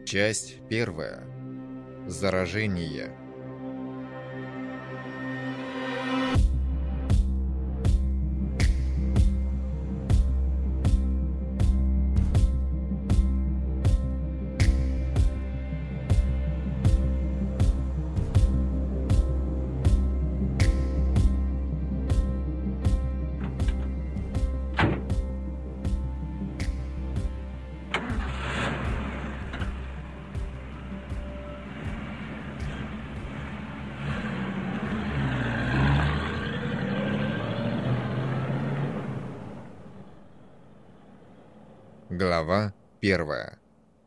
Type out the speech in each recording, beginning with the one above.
Часть первая. Заражение. Глава первая.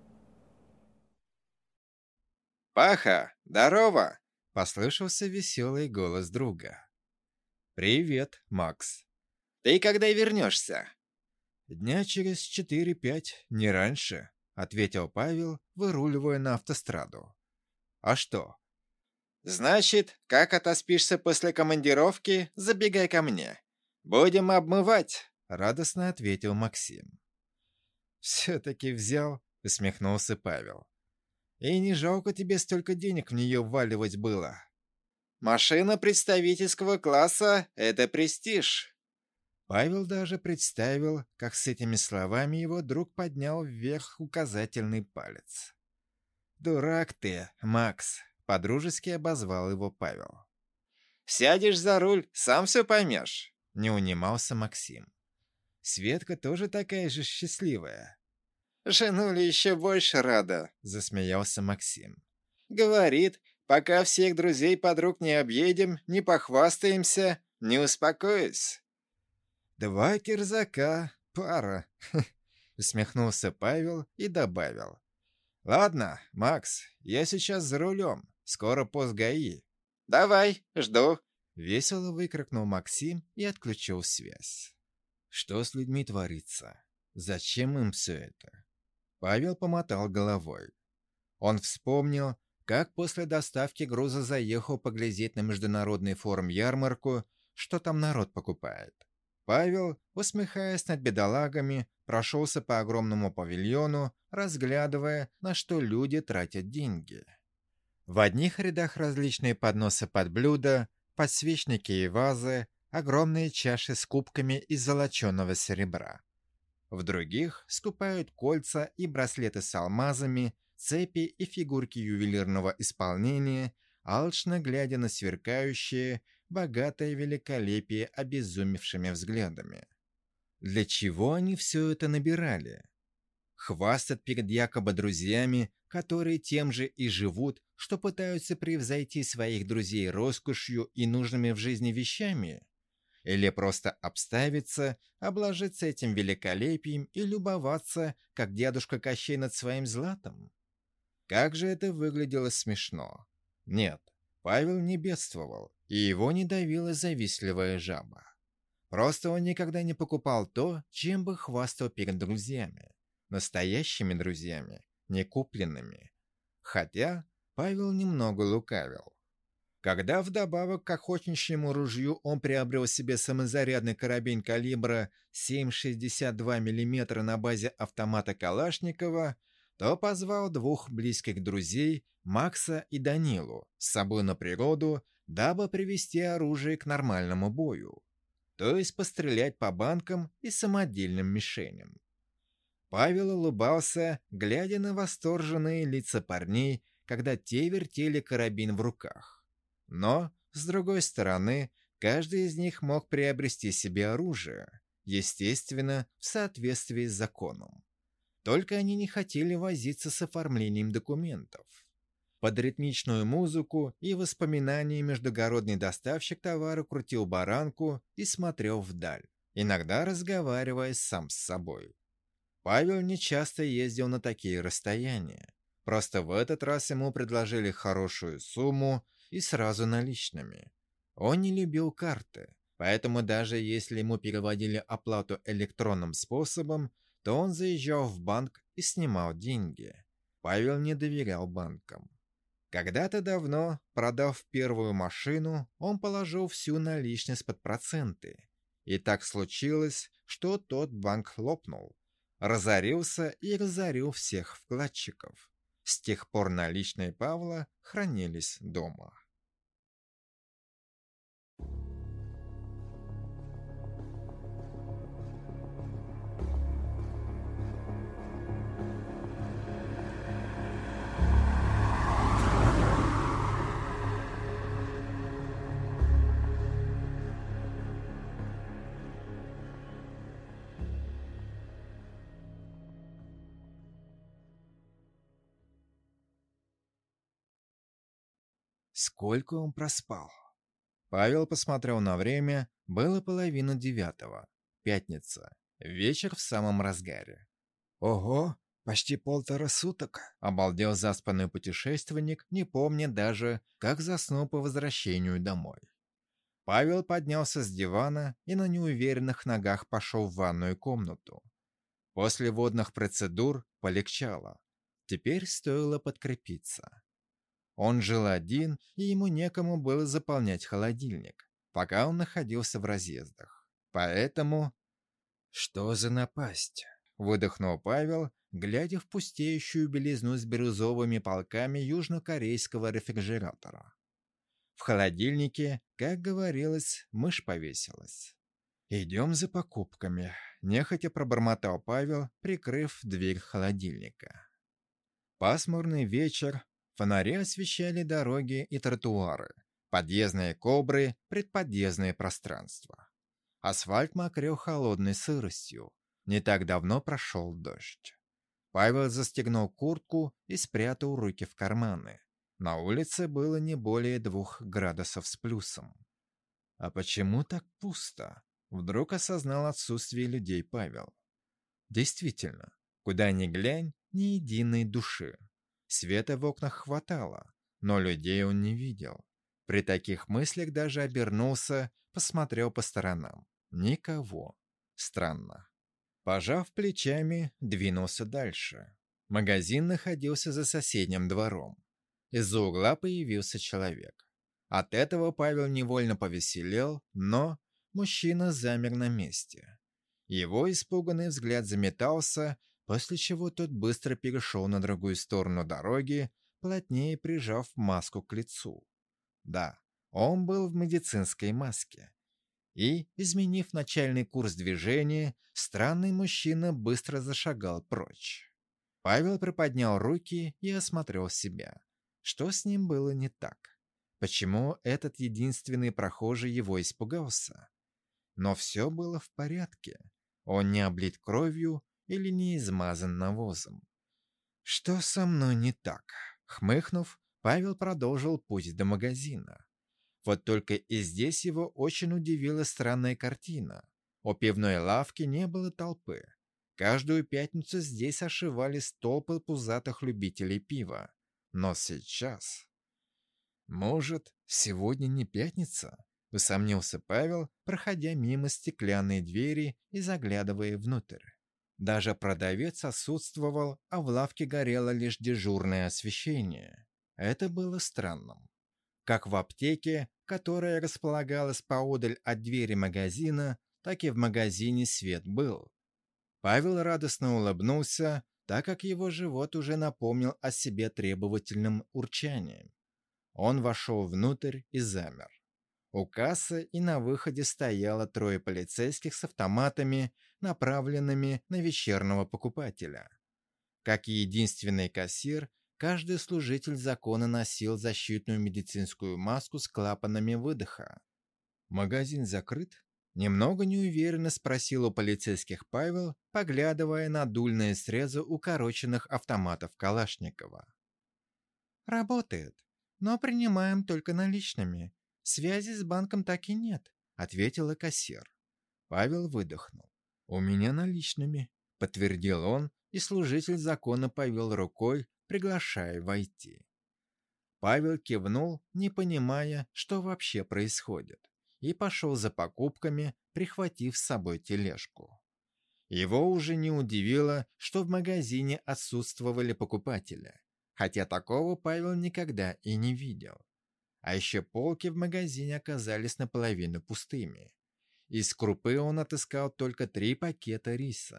«Паха, здорово!» — послышался веселый голос друга. «Привет, Макс. «Ты когда вернешься?» Дня через 4-5, не раньше», — ответил Павел, выруливая на автостраду. «А что?» «Значит, как отоспишься после командировки, забегай ко мне. Будем обмывать!» — радостно ответил Максим. «Все-таки взял», — усмехнулся Павел. «И не жалко тебе столько денег в нее вваливать было». «Машина представительского класса — это престиж!» Павел даже представил, как с этими словами его друг поднял вверх указательный палец. «Дурак ты, Макс», — подружески обозвал его Павел. «Сядешь за руль, сам все поймешь!» — не унимался Максим. «Светка тоже такая же счастливая». «Жену ли еще больше рада?» — засмеялся Максим. «Говорит, пока всех друзей-подруг не объедем, не похвастаемся, не успокоюсь». «Два кирзака, пара», — усмехнулся Павел и добавил. «Ладно, Макс, я сейчас за рулем, скоро пост ГАИ». «Давай, жду». Весело выкрикнул Максим и отключил связь. Что с людьми творится? Зачем им все это? Павел помотал головой. Он вспомнил, как после доставки груза заехал поглядеть на международный форум-ярмарку, что там народ покупает. Павел, усмехаясь над бедолагами, прошелся по огромному павильону, разглядывая, на что люди тратят деньги. В одних рядах различные подносы под блюда, подсвечники и вазы, огромные чаши с кубками из золоченого серебра. В других скупают кольца и браслеты с алмазами, цепи и фигурки ювелирного исполнения, алчно глядя на сверкающее, богатое великолепие обезумевшими взглядами. Для чего они все это набирали? Хвастать перед якобы друзьями, которые тем же и живут, что пытаются превзойти своих друзей роскошью и нужными в жизни вещами? Или просто обставиться, обложиться этим великолепием и любоваться, как дедушка Кощей над своим златом? Как же это выглядело смешно. Нет, Павел не бедствовал, и его не давила завистливая жаба. Просто он никогда не покупал то, чем бы хвастал перед друзьями. Настоящими друзьями, не купленными. Хотя Павел немного лукавил. Когда вдобавок к охотничьему ружью он приобрел себе самозарядный карабин калибра 7,62 мм на базе автомата Калашникова, то позвал двух близких друзей, Макса и Данилу, с собой на природу, дабы привести оружие к нормальному бою. То есть пострелять по банкам и самодельным мишеням. Павел улыбался, глядя на восторженные лица парней, когда те вертели карабин в руках. Но, с другой стороны, каждый из них мог приобрести себе оружие, естественно, в соответствии с законом. Только они не хотели возиться с оформлением документов. Под ритмичную музыку и воспоминания междугородный доставщик товара крутил баранку и смотрел вдаль, иногда разговаривая сам с собой. Павел нечасто ездил на такие расстояния. Просто в этот раз ему предложили хорошую сумму и сразу наличными. Он не любил карты, поэтому даже если ему переводили оплату электронным способом, то он заезжал в банк и снимал деньги. Павел не доверял банкам. Когда-то давно, продав первую машину, он положил всю наличность под проценты. И так случилось, что тот банк лопнул, разорился и разорил всех вкладчиков. С тех пор наличные Павла хранились дома. Сколько он проспал? Павел посмотрел на время, было 8:30. Пятница. Вечер в самом разгаре. Ого, почти 1,5 суток, обалдел заспанный путешественник, не помня даже, как заснул по возвращению домой. Павел поднялся с дивана и на неуверенных ногах пошел в ванную комнату. После водных процедур полегчало. Теперь стоило подкрепиться. Он жил один, и ему некому было заполнять холодильник, пока он находился в разъездах. Поэтому... «Что за напасть?» — выдохнул Павел, глядя в пустеющую белизну с бирюзовыми полками южнокорейского рефрижератора. В холодильнике, как говорилось, мышь повесилась. «Идем за покупками», — нехотя пробормотал Павел, прикрыв дверь холодильника. Пасмурный вечер, фонари освещали дороги и тротуары, подъездные кобры, предподъездные пространства. Асфальт мокрел холодной сыростью. Не так давно прошел дождь. Павел застегнул куртку и спрятал руки в карманы. На улице было не более 2 градусов с плюсом. А почему так пусто? Вдруг осознал отсутствие людей Павел. Действительно, куда ни глянь, ни единой души. Света в окнах хватало, но людей он не видел. При таких мыслях даже обернулся, посмотрел по сторонам. Никого. Странно. Пожав плечами, двинулся дальше. Магазин находился за соседним двором. Из-за угла появился человек. От этого Павел невольно повеселел, но мужчина замер на месте. Его испуганный взгляд заметался, после чего тот быстро перешел на другую сторону дороги, плотнее прижав маску к лицу. Да, он был в медицинской маске. И, изменив начальный курс движения, странный мужчина быстро зашагал прочь. Павел приподнял руки и осмотрел себя. Что с ним было не так? Почему этот единственный прохожий его испугался? Но все было в порядке. Он не облит кровью или не измазан навозом. «Что со мной не так?» Хмыкнув, Павел продолжил путь до магазина. Вот только и здесь его очень удивила странная картина. У пивной лавки не было толпы. Каждую пятницу здесь ошивались толпы пузатых любителей пива. Но сейчас... «Может, сегодня не пятница?» — усомнился Павел, проходя мимо стеклянной двери и заглядывая внутрь. Даже продавец отсутствовал, а в лавке горело лишь дежурное освещение. Это было странным. Как в аптеке, которая располагалась поодаль от двери магазина, так и в магазине свет был. Павел радостно улыбнулся, так как его живот уже напомнил о себе требовательным урчанием. Он вошел внутрь и замер. У кассы и на выходе стояло 3 полицейских с автоматами, направленными на вечернего покупателя. Как и единственный кассир, каждый служитель закона носил защитную медицинскую маску с клапанами выдоха. «Магазин закрыт?» — немного неуверенно спросил у полицейских Павел, поглядывая на дульные срезы укороченных автоматов Калашникова. «Работает, но принимаем только наличными. Связи с банком так и нет», — ответила кассир. Павел выдохнул. «У меня наличными», — подтвердил он, и служитель закона повел рукой, приглашая войти. Павел кивнул, не понимая, что вообще происходит, и пошел за покупками, прихватив с собой тележку. Его уже не удивило, что в магазине отсутствовали покупатели, хотя такого Павел никогда и не видел. А еще полки в магазине оказались наполовину пустыми. Из крупы он отыскал только 3 пакета риса.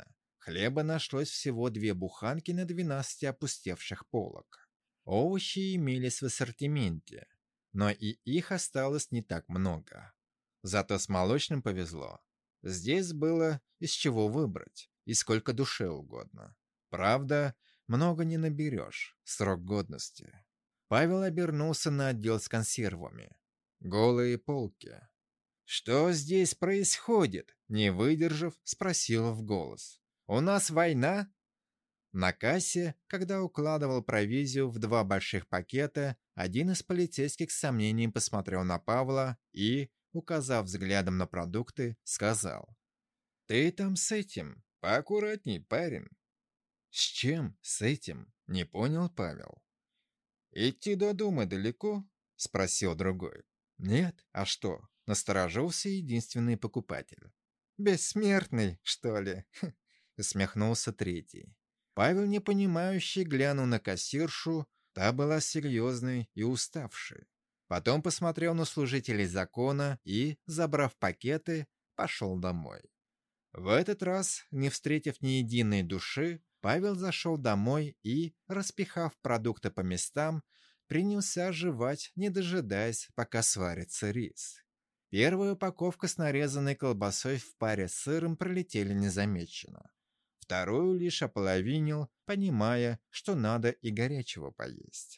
Хлеба нашлось всего 2 буханки на 12 опустевших полок. Овощи имелись в ассортименте, но и их осталось не так много. Зато с молочным повезло. Здесь было из чего выбрать, и сколько душе угодно. Правда, много не наберешь, срок годности. Павел обернулся на отдел с консервами. Голые полки. «Что здесь происходит?» Не выдержав, спросил в голос. «У нас война?» На кассе, когда укладывал провизию в 2 больших пакета, один из полицейских с сомнением посмотрел на Павла и, указав взглядом на продукты, сказал: «Ты там с этим, поаккуратней, парень». «С чем с этим?» — не понял Павел. «Идти до дома далеко?» — спросил другой. «Нет, а что?» — насторожился единственный покупатель. «Бессмертный, что ли?» — усмехнулся третий. Павел, непонимающий, глянул на кассиршу, та была серьезной и уставшей. Потом посмотрел на служителей закона и, забрав пакеты, пошел домой. В этот раз, не встретив ни единой души, Павел зашел домой и, распихав продукты по местам, принялся жевать, не дожидаясь, пока сварится рис. Первая упаковка с нарезанной колбасой в паре с сыром пролетели незамеченно. Вторую лишь ополовинил, понимая, что надо и горячего поесть.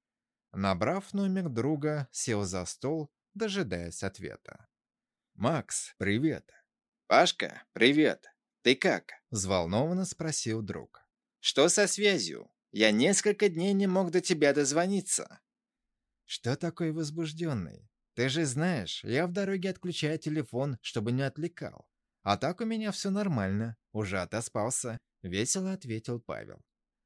Набрав номер друга, сел за стол, дожидаясь ответа. «Макс, привет!» «Пашка, привет! Ты как?» — взволнованно спросил друг. «Что со связью? Я несколько дней не мог до тебя дозвониться». «Что такой возбужденный? Ты же знаешь, я в дороге отключаю телефон, чтобы не отвлекал. А так у меня все нормально, уже отоспался», — весело ответил Павел.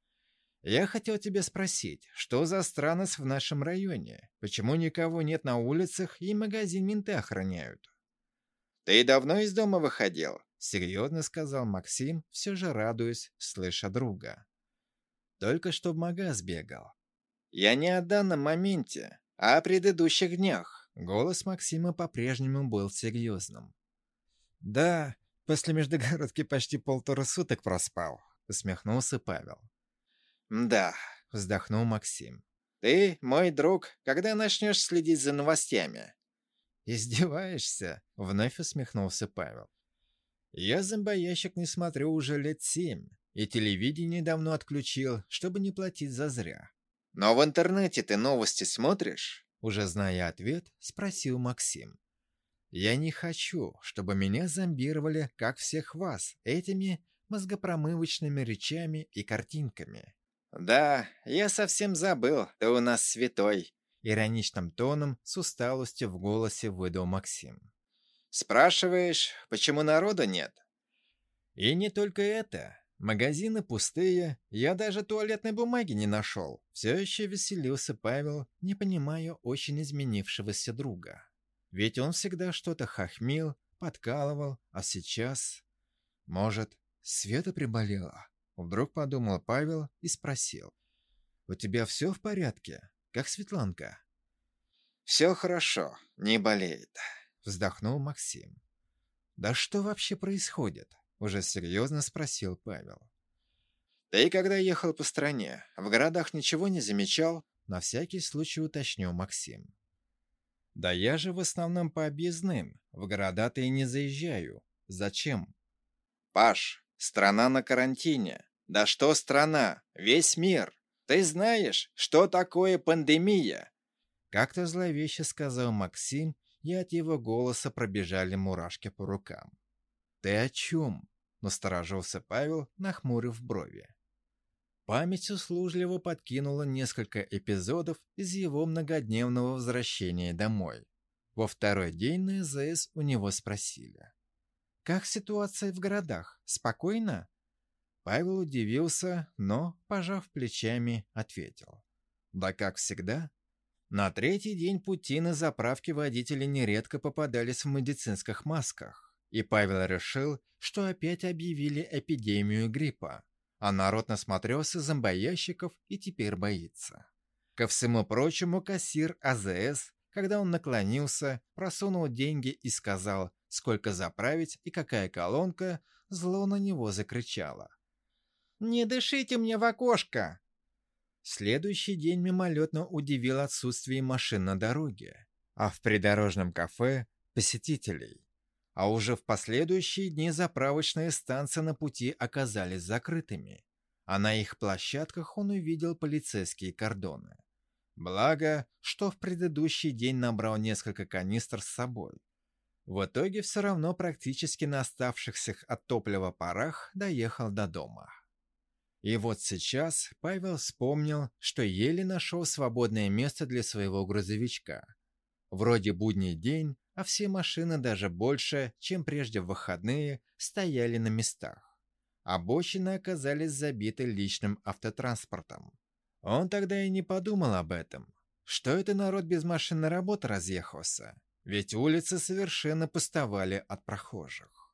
«Я хотел тебя спросить, что за странность в нашем районе? Почему никого нет на улицах и магазин менты охраняют?» «Ты давно из дома выходил?» — серьезно сказал Максим, все же радуясь, слыша друга. «Только что в магаз бегал». «Я не о данном моменте, а о предыдущих днях». Голос Максима по-прежнему был серьезным. «Да, после междугородки почти 1,5 суток проспал», — усмехнулся Павел. «Да», — вздохнул Максим. «Ты, мой друг, когда начнешь следить за новостями?» «Издеваешься?» — вновь усмехнулся Павел. «Я зомбоящик не смотрю уже лет 7, и телевидение давно отключил, чтобы не платить зазря». «Но в интернете ты новости смотришь?» Уже зная ответ, спросил Максим. «Я не хочу, чтобы меня зомбировали, как всех вас, этими мозгопромывочными речами и картинками». «Да, я совсем забыл, ты у нас святой», — ироничным тоном с усталостью в голосе выдал Максим. «Спрашиваешь, почему народа нет?» «И не только это. Магазины пустые, я даже туалетной бумаги не нашел». Все еще веселился Павел, не понимая очень изменившегося друга. Ведь он всегда что-то хохмил, подкалывал, а сейчас... Может, Света приболела? Вдруг подумал Павел и спросил. «У тебя все в порядке? Как Светланка?» «Все хорошо, не болеет», — вздохнул Максим. «Да что вообще происходит?» — уже серьезно спросил Павел. «Ты когда ехал по стране, в городах ничего не замечал?» — на всякий случай уточнил Максим. «Да я же в основном по объездным, в города-то и не заезжаю. Зачем?» «Паш, страна на карантине. Да что страна? Весь мир. Ты знаешь, что такое пандемия?» Как-то зловеще сказал Максим, и от его голоса пробежали мурашки по рукам. «Ты о чем?» — насторожился Павел, нахмурив брови. Память услужливо подкинула несколько эпизодов из его многодневного возвращения домой. Во второй день на ЗС у него спросили. «Как ситуация в городах? Спокойно?» Павел удивился, но, пожав плечами, ответил. «Да как всегда». На третий день пути на заправке водители нередко попадались в медицинских масках, и Павел решил, что опять объявили эпидемию гриппа, а народ насмотрелся зомбоящиков и теперь боится. Ко всему прочему, кассир АЗС, когда он наклонился, просунул деньги и сказал сколько заправить и какая колонка, зло на него закричало: «Не дышите мне в окошко!» Следующий день мимолетно удивил отсутствие машин на дороге, а в придорожном кафе – посетителей. А уже в последующие дни заправочные станции на пути оказались закрытыми, а на их площадках он увидел полицейские кордоны. Благо, что в предыдущий день набрал несколько канистр с собой. В итоге все равно практически на оставшихся от топлива парах доехал до дома. И вот сейчас Павел вспомнил, что еле нашел свободное место для своего грузовичка. Вроде будний день, а все машины даже больше, чем прежде в выходные, стояли на местах. Обочины оказались забиты личным автотранспортом. Он тогда и не подумал об этом. Что это народ без машин на работу разъехался? Ведь улицы совершенно пустовали от прохожих.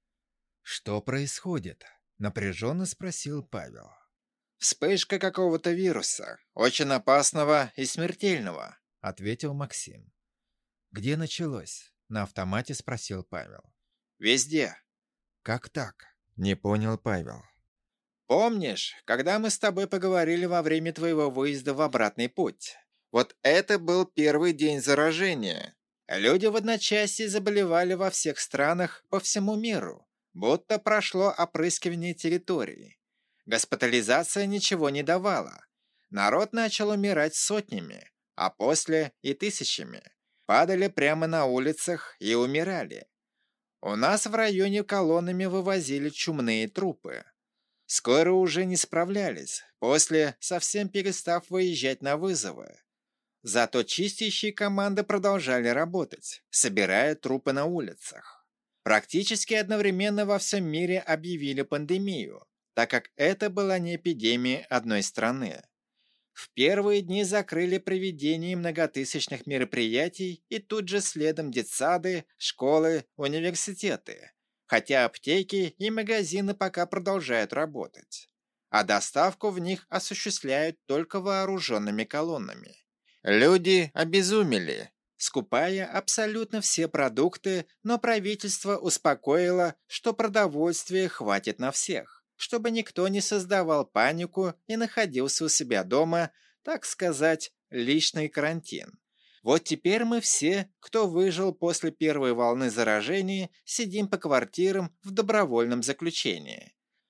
«Что происходит?» — напряженно спросил Павел. «Вспышка какого-то вируса, очень опасного и смертельного», — ответил Максим. «Где началось?» — на автомате спросил Павел. «Везде». «Как так?» — не понял Павел. «Помнишь, когда мы с тобой поговорили во время твоего выезда в обратный путь? Вот это был первый день заражения. Люди в одночасье заболевали во всех странах по всему миру, будто прошло опрыскивание территории. Госпитализация ничего не давала. Народ начал умирать сотнями, а после и тысячами. Падали прямо на улицах и умирали. У нас в районе колоннами вывозили чумные трупы. Скоро уже не справлялись, после совсем перестав выезжать на вызовы. Зато чистящие команды продолжали работать, собирая трупы на улицах. Практически одновременно во всем мире объявили пандемию, так как это была не эпидемия одной страны. В первые дни закрыли проведение многотысячных мероприятий и тут же следом детсады, школы, университеты. Хотя аптеки и магазины пока продолжают работать. А доставку в них осуществляют только вооруженными колоннами. Люди обезумели, скупая абсолютно все продукты, но правительство успокоило, что продовольствия хватит на всех, чтобы никто не создавал панику и находился у себя дома, так сказать, личный карантин. Вот теперь мы все, кто выжил после первой волны заражения, сидим по квартирам в добровольном заключении.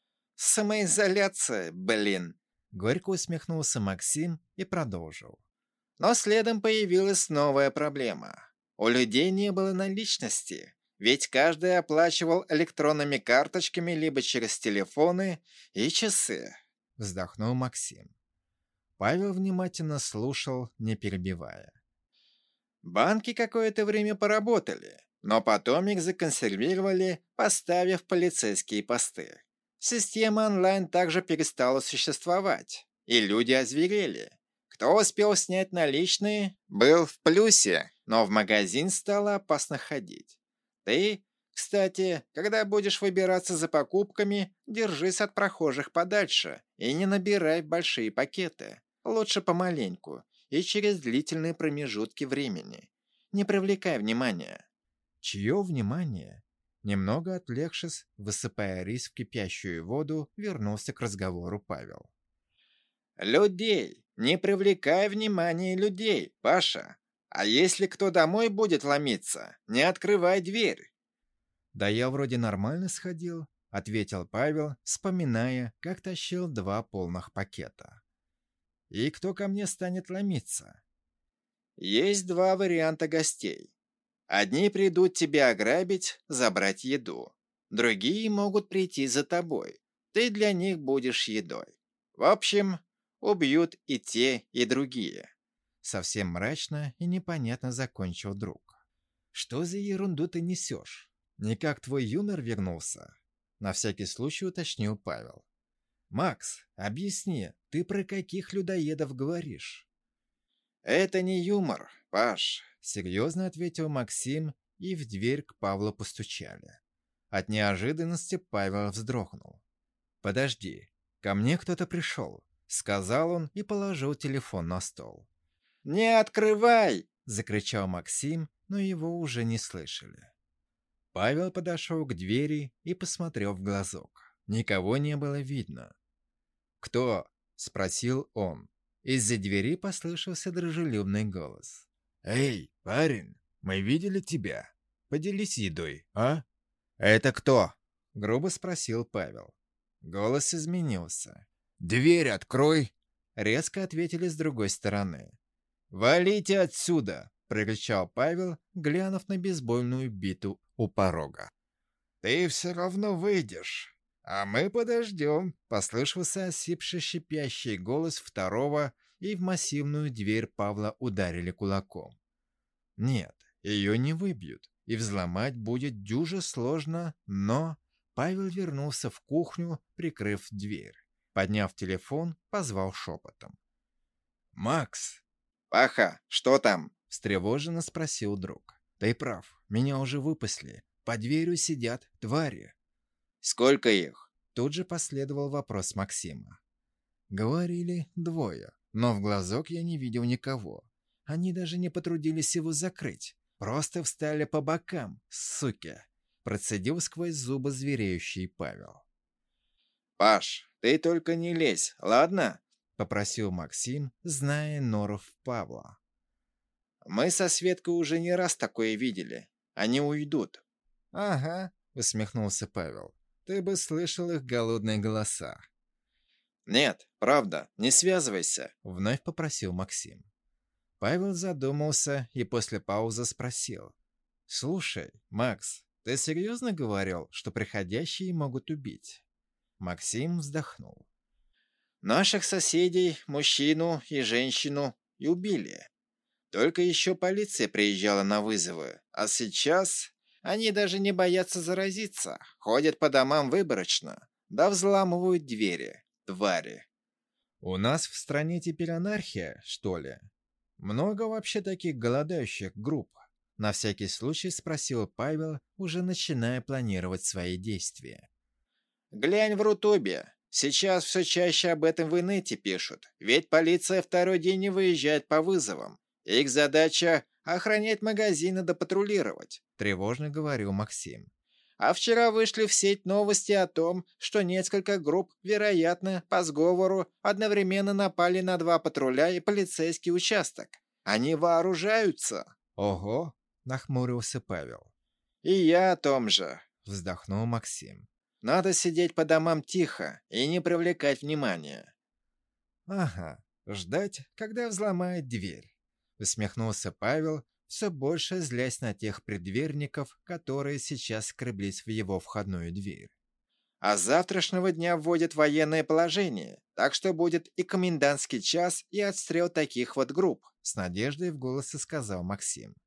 Самоизоляция, блин. Горько усмехнулся Максим и продолжил. Но следом появилась новая проблема. У людей не было наличности, ведь каждый оплачивал электронными карточками либо через телефоны и часы. Вздохнул Максим. Павел внимательно слушал, не перебивая. Банки какое-то время поработали, но потом их законсервировали, поставив полицейские посты. Система онлайн также перестала существовать, и люди озверели. Кто успел снять наличные, был в плюсе, но в магазин стало опасно ходить. Ты, кстати, когда будешь выбираться за покупками, держись от прохожих подальше и не набирай большие пакеты. Лучше помаленьку и через длительные промежутки времени. Не привлекай внимания. Чье внимание? Немного отвлекшись, высыпая рис в кипящую воду, вернулся к разговору Павел. Людей! Не привлекай внимания людей, Паша. А если кто домой будет ломиться, не открывай дверь. «Да я вроде нормально сходил», — ответил Павел, вспоминая, как тащил 2 полных пакета. «И кто ко мне станет ломиться?» Есть 2 варианта гостей. Одни придут тебя ограбить, забрать еду. Другие могут прийти за тобой. Ты для них будешь едой. В общем, убьют и те, и другие. Совсем мрачно и непонятно закончил друг. «Что за ерунду ты несешь? Никак твой юмор вернулся?» На всякий случай уточнил Павел. «Макс, объясни, ты про каких людоедов говоришь?» «Это не юмор, Паш», — серьезно ответил Максим, и в дверь к Павлу постучали. От неожиданности Павел вздрогнул. «Подожди, ко мне кто-то пришел», — сказал он и положил телефон на стол. «Не открывай!» — закричал Максим, но его уже не слышали. Павел подошел к двери и посмотрел в глазок. Никого не было видно. «Кто?» — спросил он. Из-за двери послышался дружелюбный голос. «Эй, парень, мы видели тебя. Поделись едой, а?» «Это кто?» — грубо спросил Павел. Голос изменился. «Дверь открой!» — резко ответили с другой стороны. «Валите отсюда!» — прокричал Павел, глянув на бейсбольную биту у порога. «Ты все равно выйдешь, а мы подождем!» — послышался осипший шипящий голос второго, и в массивную дверь Павла ударили кулаком. Нет, ее не выбьют, и взломать будет дюже сложно, но... Павел вернулся в кухню, прикрыв дверь. Подняв телефон, позвал шепотом. «Макс!» «Паха, что там?» — встревоженно спросил друг. «Ты прав, меня уже выпасли. Под дверью сидят твари». «Сколько их?» Тут же последовал вопрос Максима. Говорили 2, но в глазок я не видел никого. Они даже не потрудились его закрыть. Просто встали по бокам, суки. Процедил сквозь зубы звереющий Павел. «Паш, ты только не лезь, ладно?» — попросил Максим, зная норов Павла. «Мы со Светкой уже не раз такое видели. Они уйдут». «Ага», — усмехнулся Павел. «Ты бы слышал их голодные голоса». «Нет, правда, не связывайся», — вновь попросил Максим. Павел задумался и после паузы спросил. «Слушай, Макс, ты серьезно говорил, что приходящие могут убить?» Максим вздохнул. «Наших соседей, мужчину и женщину, и убили. Только еще полиция приезжала на вызовы, а сейчас они даже не боятся заразиться, ходят по домам выборочно, да взламывают двери, твари». «У нас в стране теперь анархия, что ли? Много вообще таких голодающих групп?» На всякий случай спросил Павел, уже начиная планировать свои действия. «Глянь в Рутубе. Сейчас все чаще об этом в инете пишут, ведь полиция второй день не выезжает по вызовам. Их задача — охранять магазины да патрулировать», — тревожно говорил Максим. «А вчера вышли в сеть новости о том, что несколько групп, вероятно, по сговору, одновременно напали на 2 патруля и полицейский участок. Они вооружаются». «Ого!» — нахмурился Павел. «И я о том же», — вздохнул Максим. «Надо сидеть по домам тихо и не привлекать внимания». «Ага, ждать, когда взломает дверь», — усмехнулся Павел, все больше злясь на тех предверников, которые сейчас скреблись в его входную дверь. «А с завтрашнего дня вводят военное положение, так что будет и комендантский час, и отстрел таких вот групп», — с надеждой в голосе сказал Максим.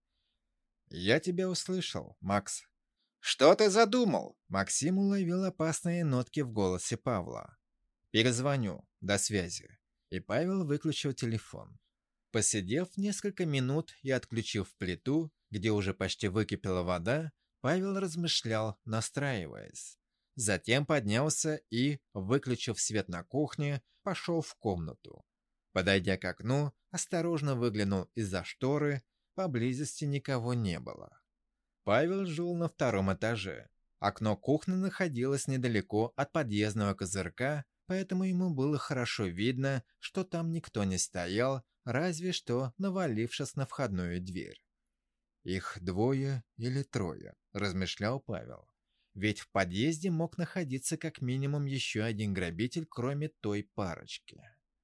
«Я тебя услышал, Макс». «Что ты задумал?» Максим уловил опасные нотки в голосе Павла. «Перезвоню. До связи». И Павел выключил телефон. Посидев несколько минут и отключив плиту, где уже почти выкипела вода, Павел размышлял, настраиваясь. Затем поднялся и, выключив свет на кухне, пошел в комнату. Подойдя к окну, осторожно выглянул из-за шторы, поблизости никого не было. Павел жил на 2 этаже. Окно кухни находилось недалеко от подъездного козырька, поэтому ему было хорошо видно, что там никто не стоял, разве что навалившись на входную дверь. «Их 2 или 3», — размышлял Павел. Ведь в подъезде мог находиться как минимум еще один грабитель, кроме той парочки.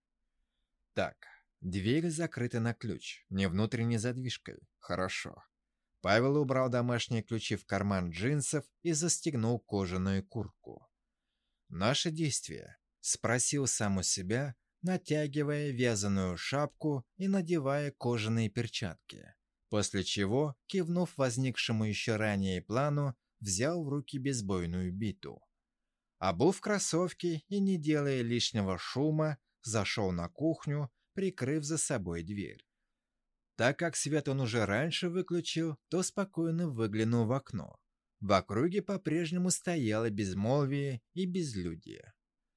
Так, дверь закрыта на ключ, не внутренней задвижкой. Хорошо. Павел убрал домашние ключи в карман джинсов и застегнул кожаную куртку. «Наши действия?» — спросил сам у себя, натягивая вязаную шапку и надевая кожаные перчатки. После чего, кивнув возникшему еще ранее плану, взял в руки бейсбольную биту. Обув кроссовки и, не делая лишнего шума, зашел на кухню, прикрыв за собой дверь. Так как свет он уже раньше выключил, то спокойно выглянул в окно. В округе по-прежнему стояло безмолвие и безлюдие.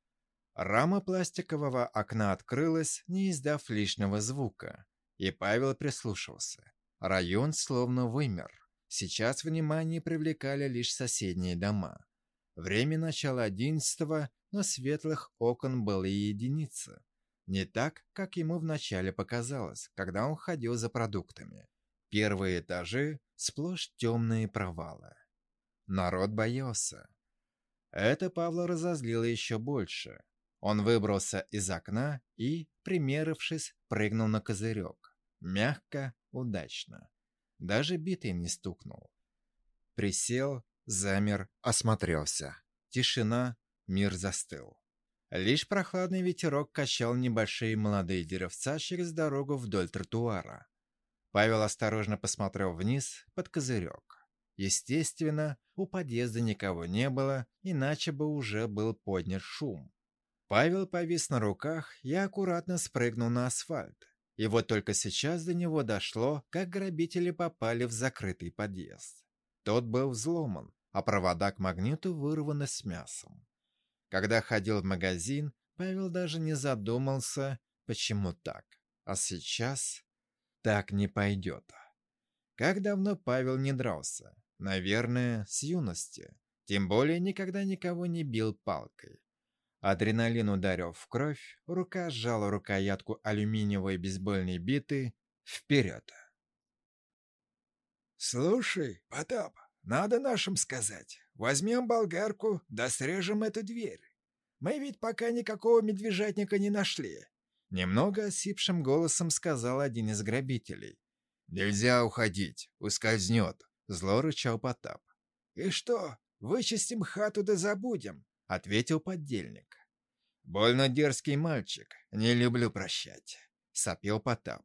Рама пластикового окна открылась, не издав лишнего звука, и Павел прислушался. Район словно вымер. Сейчас внимание привлекали лишь соседние дома. Время начала 11-го, но светлых окон было и единица. Не так, как ему вначале показалось, когда он ходил за продуктами. Первые этажи – сплошь темные провалы. Народ боялся. Это Павла разозлило еще больше. Он выбрался из окна и, примерившись, прыгнул на козырек. Мягко, удачно. Даже битый не стукнул. Присел, замер, осмотрелся. Тишина, мир застыл. Лишь прохладный ветерок качал небольшие молодые деревца через дорогу вдоль тротуара. Павел осторожно посмотрел вниз под козырек. Естественно, у подъезда никого не было, иначе бы уже был поднят шум. Павел повис на руках и аккуратно спрыгнул на асфальт. И вот только сейчас до него дошло, как грабители попали в закрытый подъезд. Тот был взломан, а провода к магниту вырваны с мясом. Когда ходил в магазин, Павел даже не задумался, почему так. А сейчас так не пойдет. Как давно Павел не дрался? Наверное, с юности. Тем более никогда никого не бил палкой. Адреналин ударил в кровь, рука сжала рукоятку алюминиевой бейсбольной биты. Вперед! «Слушай, Потап, надо нашим сказать. Возьмем болгарку, да срежем эту дверь. Мы ведь пока никакого медвежатника не нашли». Немного осипшим голосом сказал один из грабителей. «Нельзя уходить, ускользнет», — зло рычал Потап. «И что, вычистим хату да забудем?» — ответил поддельник. «Больно дерзкий мальчик, не люблю прощать», — сопел Потап.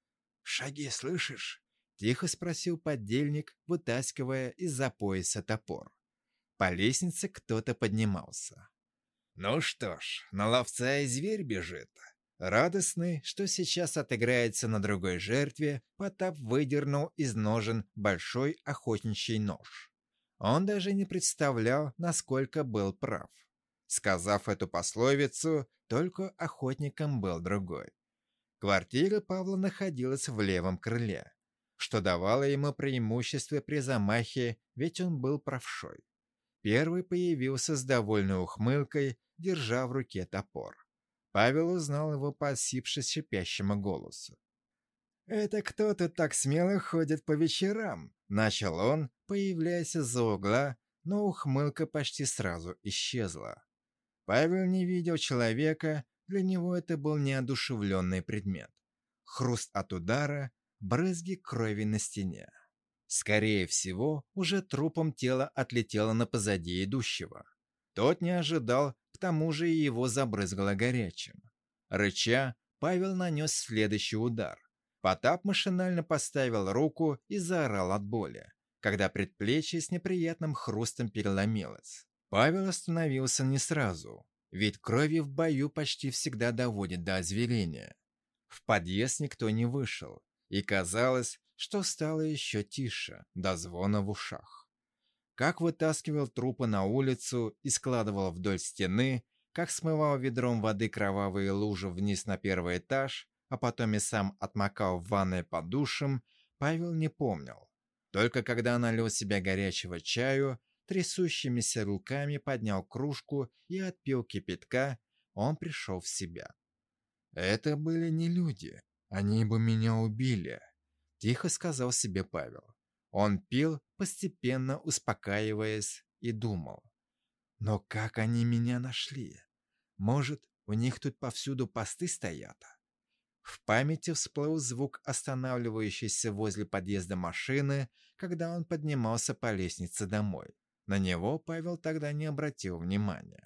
«Шаги слышишь?» — тихо спросил поддельник, вытаскивая из-за пояса топор. По лестнице кто-то поднимался. «Ну что ж, на ловца и зверь бежит». Радостный, что сейчас отыграется на другой жертве, Потап выдернул из ножен большой охотничий нож. Он даже не представлял, насколько был прав. Сказав эту пословицу, только охотником был другой. Квартира Павла находилась в левом крыле, что давало ему преимущество при замахе, ведь он был правшой. Первый появился с довольной ухмылкой, держа в руке топор. Павел узнал его по осипше шипящему голосу. «Это кто-то так смело ходит по вечерам», — начал он, появляясь из-за угла, но ухмылка почти сразу исчезла. Павел не видел человека, для него это был неодушевленный предмет. Хруст от удара, брызги крови на стене. Скорее всего, уже трупом тело отлетело на позади идущего. Тот не ожидал, к тому же и его забрызгало горячим. Рыча, Павел нанес следующий удар. Потап машинально поставил руку и заорал от боли, когда предплечье с неприятным хрустом переломилось. Павел остановился не сразу, ведь крови в бою почти всегда доводит до озверения. В подъезд никто не вышел, и казалось, что стало еще тише, до звона в ушах. Как вытаскивал трупы на улицу и складывал вдоль стены, как смывал ведром воды кровавые лужи вниз на первый этаж, а потом и сам отмокал в ванной под душем, Павел не помнил. Только когда налил себе горячего чаю, трясущимися руками поднял кружку и отпил кипятка, он пришел в себя. «Это были не люди, они бы меня убили», — тихо сказал себе Павел. Он пил, постепенно успокаиваясь, и думал. «Но как они меня нашли? Может, у них тут повсюду посты стоят?» В памяти всплыл звук останавливающейся возле подъезда машины, когда он поднимался по лестнице домой. На него Павел тогда не обратил внимания.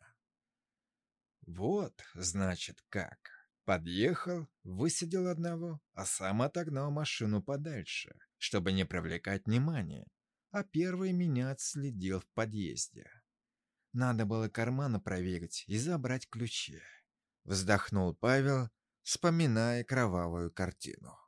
Вот, значит, как. Подъехал, высадил одного, а сам отогнал машину подальше, чтобы не привлекать внимания, а первый меня отследил в подъезде. Надо было карманы проверить и забрать ключи. Вздохнул Павел, вспоминая кровавую картину.